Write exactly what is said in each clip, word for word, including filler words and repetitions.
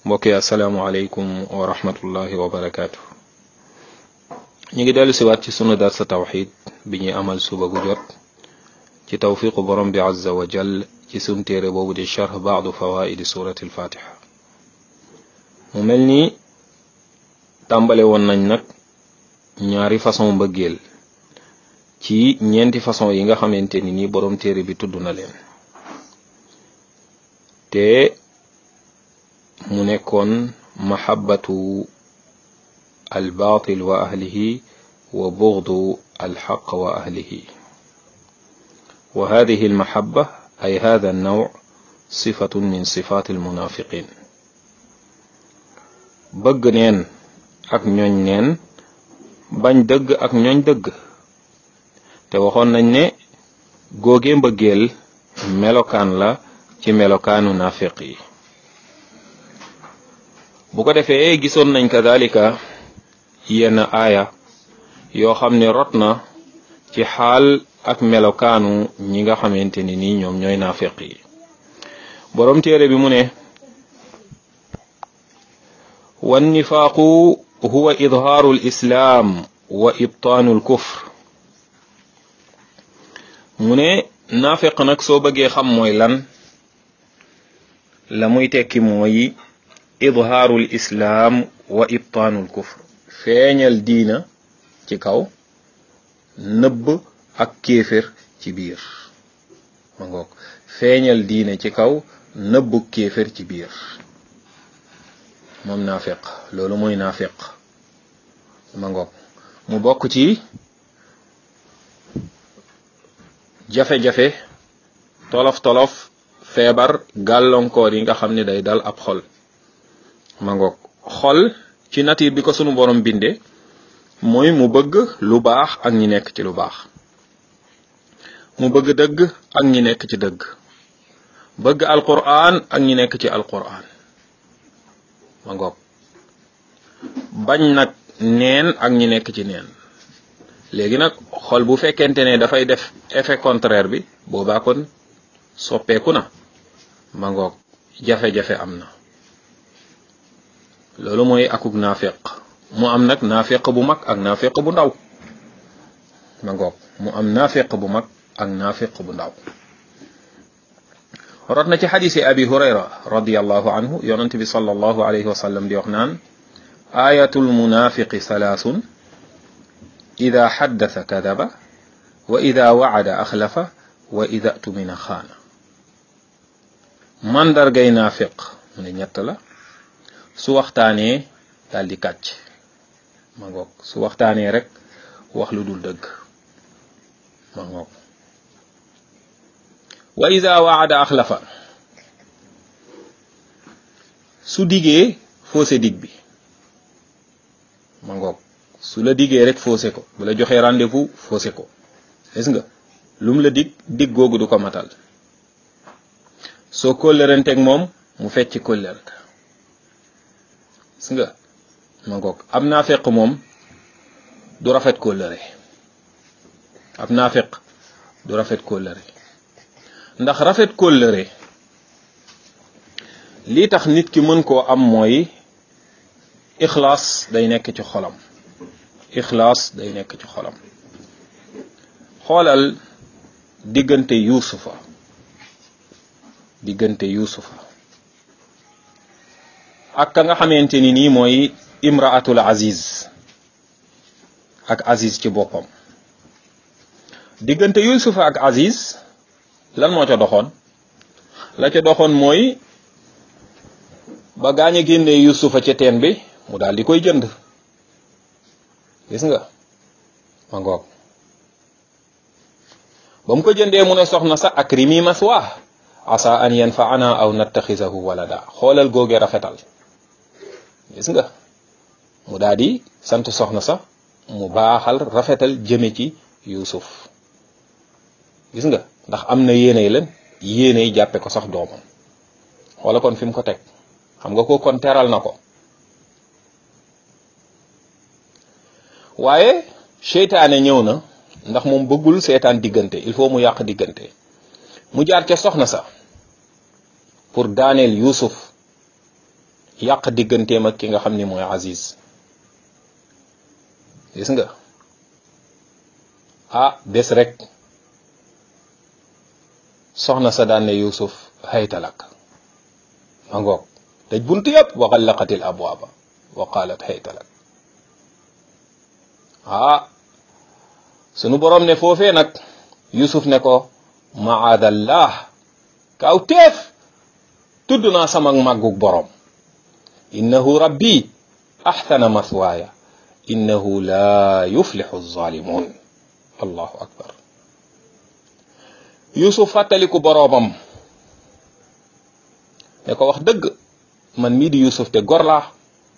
mbokk yi asalaamaaleykum wa rahmatullahi wa barakaatu. ñu ngi dellu siwaat ci sunu darsa tawxid bi ñuy amal suba gu jot ci tawfiqu borom bi azza wa jal ci sunu téere boobu di charh baadu fawaidi surati alfatiha. mu mel ni tàmbale woon nañ nag ñaari façon mbëggeel ci ñeenti façon yi nga xamante ni ni borom téere bi tudd na leen, te mu nekkoon mahabbatu albatil wa ahlihi wa bughdu alxaq wa ahlihi, wa hadihi almahabba ay hada alnaw sifatun min sifat almunafiqin. bëgg neen ak ñooñ neen, bañ dëgg ak ñooñ dëgg. te waxoon nañ ne góogee mbëggeel melokaan la ci melokaanu nafiq yi. bu ko defee gisoon nañ kadalika yenn aaya yoo xam ne rot na ci xaal ak melokaanu ñi nga xamante ni nii ñoom ñooy nafiq yi. borom téere bi mu ne wan nifaaqu huwa idhaaru lislaam wa ibtaanu lkufr. mu ne nafiq nag soo bëggee xam mooy lan, la muy tekki mooy idhaarul islaam wa ibtaanul kufr, feeñal diina ci kaw, nëbb ak kéefér ci biir. ma ngoog feeñal diina ci kaw, nëbb kéefér ci biir, moom naafiq. loolu mooy naafiq. ma ngoog mu bokk ci jafe-jafe, tolof-tolof, feebar, gàllankoor yi nga xam ne day dal ab xol. ma ngoog xol ci nature bi ko sunu borom binde mooy mu bëgg lu baax ak ñi nekk ci lu baax, mu bëgg dëgg ak ñi nekk ci dëgg, bëgg alquran ak ñi nekk ci alquran. ma ngoog bañ nag neen ak ñi nekk ci neen. léegi nag xol bu fekkente ne dafay def effet contraire bi, boobaa kon soppeeku na. ma ngoog jafe-jafe am na. loolu mooy akuk naafiq. mu am nag naafiq bu mag ak naafiq bu ndaw. ma ngoog mu am naafiq bu mag ak naafiq bu ndaw. rot na ci xadisi abi hurayra radiyallahu anhu, yonent bi sallallahu alayhi wa sallam di wax naan ayatul munafiqi salaasun ida xaddasa kadaba wa ida wacada axlafa wa ida tumina xaana. mandargay naafiq mu ne ñett la. su waxtaanee daal di kàcc. ma ngoog su waxtaanee rek wax lu dul dëgg. ma ngoog wa ida wacada axlafa, su digee faussé dig bi. ma ngoog su la digee rek faussé ko, bu la joxee rendez-vous faussé ko. gis nga lum la dig dig googu du ko matal. soo kóllëranteeg moom mu fecc kóllëre. gis nga ma ngoog am naafiq moom du rafet kóllëre. ab naafiq du rafet kóllëre. ndax rafet kóllëre lii tax nit ki mën koo am mooy ixlaas day nekk ci xolam. ixlaas day nekk ci xolam. xoolal diggante yuusufa diggante yuusufa ak ka nga xamante ni nii mooy imraatul aziz ak aziz ci boppam. diggante yuusufa ak aziz lan moo ca doxoon? la ca doxoon mooy ba gaañ a génnee yuusufa ca teen bi mu daal di koy jënd. gis nga ma ngoog ba mu ko jëndee mu ne soxna sa akrimi maswa asa an yanfaana aw nattaxisahu walada. xoolal googe rafetal. gis nga mu daal di sant soxna sa mu baaxal rafetal jëme ci Yuusuf. gis nga ndax am na yéenay lan yéenay jàppe ko sax doomam. xoola kon fi mu ko teg, xam nga ko kon teral na ko. waaye seytaane ñëw na, ndax moom bëggul seetaan diggante, il faut mu yàq diggante. mu jaar ca soxna sa pour daaneel Yuusuf yàq digganteem ak ki nga xam ni mooy Aziz. gis nga ah bés rek soxna sa daan ne Yusuf haytalak ma ngoog tëj bunt yëpp wa xallaqatil abwaaba wa qaalat haytalak. ah sunu borom ne foofee nag Yusuf ne ko maadallah kaw teef tudd naa sama màggug borom innahu rabbi ahsana maswaaya innahu la yuflixu zalimun. allahu akbar. Yusuf fàttaliku boroomam ne ko wax dëgg man mii di Yusuf te gor laa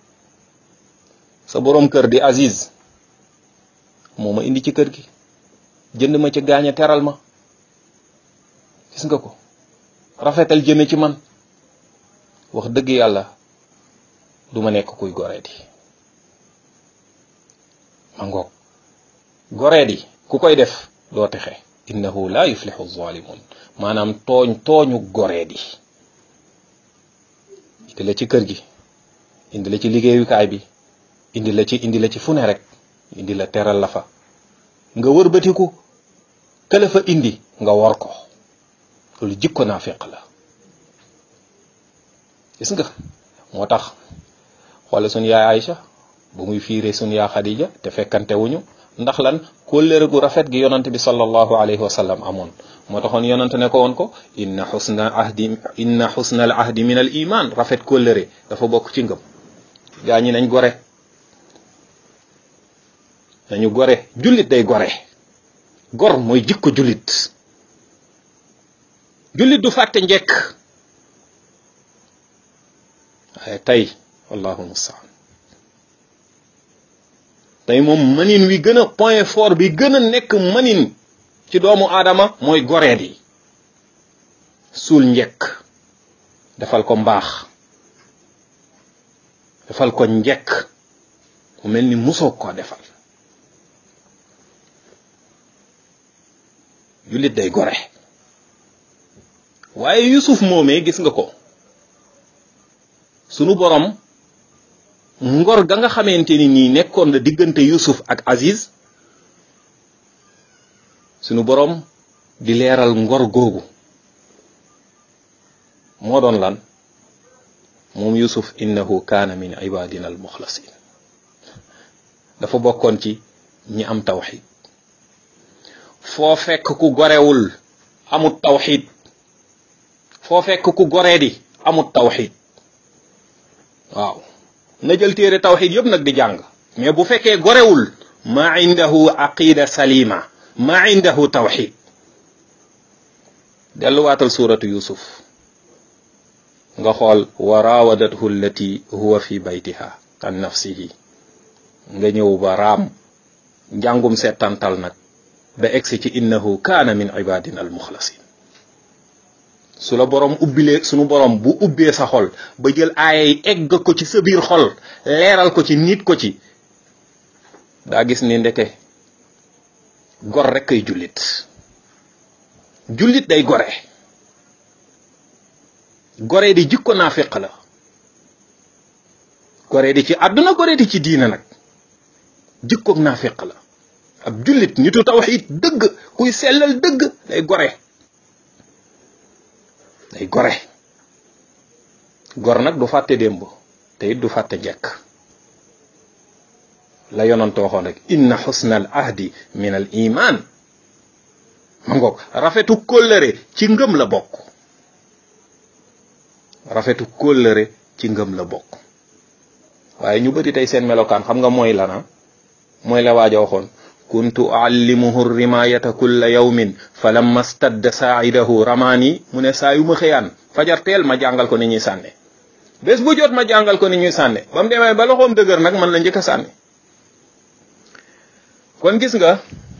sa boroom kër di Aziz moo ma indi ci kër gi jënd ma ci gaañe teral ma gis nga ko rafetal jëme ci man wax dëgg yàlla du ma nekk kuy goreedi ma ngoog goreedi ku koy def doo texe innahu la yuflixu zalimun maanaam tooñ tooñu goreedi indi la ci kër gi indi la ci liggéeyukaay bi indi la ci indi la ci fu ne rek indi la teral la fa nga wërbatiku këla fa indi nga wor ko loolu jikko naafiq la gis nga moo tax xoole suñu yaay Aïcha bu muy fiiree suñu yaa Xadija te fekkante wuñu ndax lan kóllëre gu rafet gi yonante bi sallallahu alayhi wa sallam amoon moo taxoon yonante ne ko woon ko inna xusna ahdi inna xusna al ahdi min al iman rafet kóllëre dafa bokk ci ngëm gaa ñi nañ gore nañu gore jullit day gore gor mooy jikko jullit jullit du fàtte njekk waaye tey wallahu musta'an tey moom manin wi gën a point fort bi gën a nekk manin ci doomu aadama mooy goreet yi suul njekk defal ko mbaax defal ko njekk mu mel ni musoo koo defal jullit day gore waaye Yusuf moomee gis nga ko sunu borom ngor ga nga xamante ni nii nekkoon la diggante Yusuf ak Aziz sunu borom di leeral ngor googu moo doon lan moom Yusuf innahu kaana min ibadina al muxlasin dafa bokkoon ci ñi am tawxid foo fekk ku gorewul amut tawxid foo fekk ku goree di amut tawxid waaw na jël téere tawxid yëpp nag di jàng mais bu fekkee gorewul ma indahu aqida salima ma indahu tawxid delluwaatal suratu Yusuf nga xool wa rawadathu allati huwa fi baytiha an nafsihi nga ñëw ba raam njàngum settantal nag ba egsi ci innahu kaana min ibadina al muxlasin su la borom ubbilee sunu borom bu ubbee sa xol ba jël aaya yi egg ko ci sa biir xol leeral ko ci nit ko ci daa gis ni ndeke gor rek kay jullit jullit day gore gore di jikko naafiq la gore di ci àdduna gore di ci diina nag jikkoog naafiq la ab jullit nitu tawxiid dëgg kuy sellal dëgg day gore day gore gor nag du fàtte démb te it du fàtte njekk la yonante waxoon rek inna xusna al ahdi min al iman ma ngoog rafetu kóllëre ci ngëm la bokk rafetu kóllëre ci ngëm la bokk waaye ñu bëri tey seen melokaan xam nga mooy lana mooy la waaja waxoon kuntu uallimuhu rimayata kulla yawmin falamma stadda saa'idahu ramani mu ne saa yu ma xëyaan fajar teel ma jàngal ko ni ñuy sànne bés bu jot ma jàngal ko ni ñuy sànne ba mu demee ba loxoom dëgër nag man la njëkk a sànne kon gis nga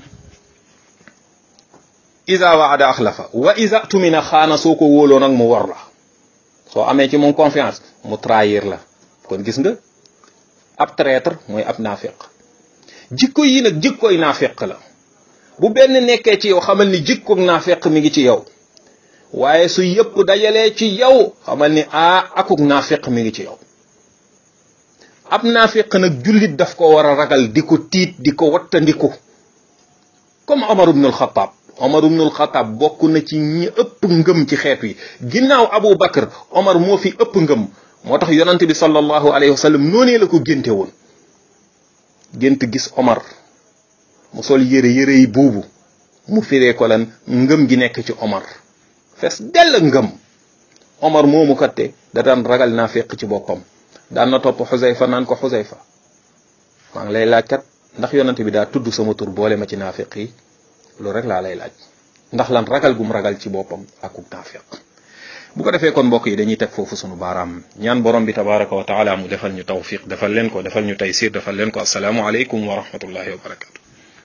iza waada axlafa wa iza tumina xaana soo ko wóoloo nag mu wor la soo amee ci moom confiance mu trahir la kon gis nga ab traître mooy ab naafiq jikko yi nag jikkoy naafiq la bu benn nekkee ci yow xamal ni jikkoog naafiq mi ngi ci yow waaye su yëpp dajalee ci yow xamal ni ah akuk naafiq mi ngi ci yow ab naafiq nag jullit daf ko war a ragal di ko tiit di ko wattandiku comme Omar ibn al-Khattab Omar ibn al-Khattab bokk na ci ñi ëpp ngëm ci xeet wi ginnaaw Abu Bakr Omar moo fi ëpp ngëm moo tax yonante bi sallallahu alayhi wa sallam noonee la ko génte woon gént gis Omar mu sol yére yére yi buubu mu firee ko lan ngëm gi nekk ci Omar fees dell ngëm Omar moomu katte da daan ragal naa fekk ci boppam daan na topp Xusayfa naan ko Xusayfa maa ngi lay laaj kat ndax yonante bi daa tudd sama tur boole ma ci naafiq yi loolu rek laa lay laaj ndax lan ragal gum ragal ci boppam akuk naafiq bu ko defee kon mbokk yi dañuy teg foofu sunu baaraam ñaan borom bi tabaraka wa taala mu defal ñu tawfiq defal leen ko defal ñu taysir defal leen ko asalaamu aleykum wa rahmatullahi wa barakatu